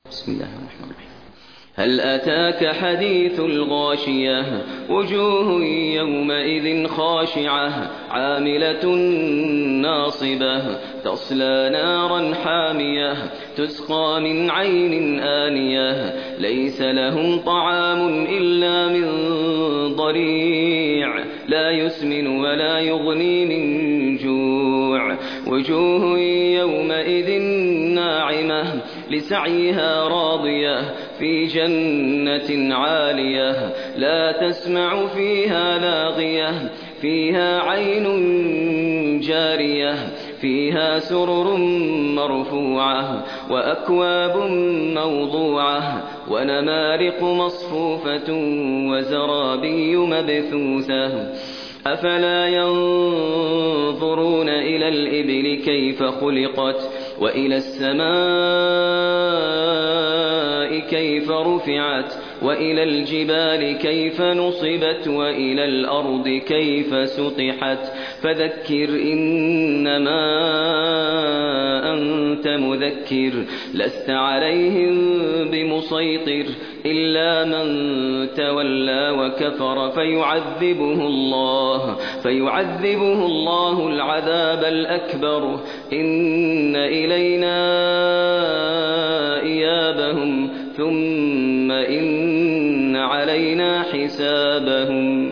بسم الله الرحمن الرحيم. هل أتاك حديث الغاشية وجوه يومئذ خاشعة عاملة ناصبة تصلى نارا حامية تسقى من عين آنية ليس لهم طعام إلا من ضريع لا يسمن ولا يغني من جوع وجوه يومئذ ناعمة لسعيها راضية في جنة عالية لا تسمع فيها لاغية فيها عين جارية فيها سرر مرفوعة وأكواب موضوعة ونمارق مصفوفة وزرابي مبثوثة أفلا ينظرون إلى الإبل كيف خلقت وإلى السماء كيف رفعت وإلى الجبال كيف نصبت وإلى الأرض كيف سطحت فذكر إنما أنت مذكر لست عليهم بمسيطر إلا من تولى وكفر فيعذبه الله العذاب الأكبر إن إلينا إيابهم ثم إن علينا حسابهم.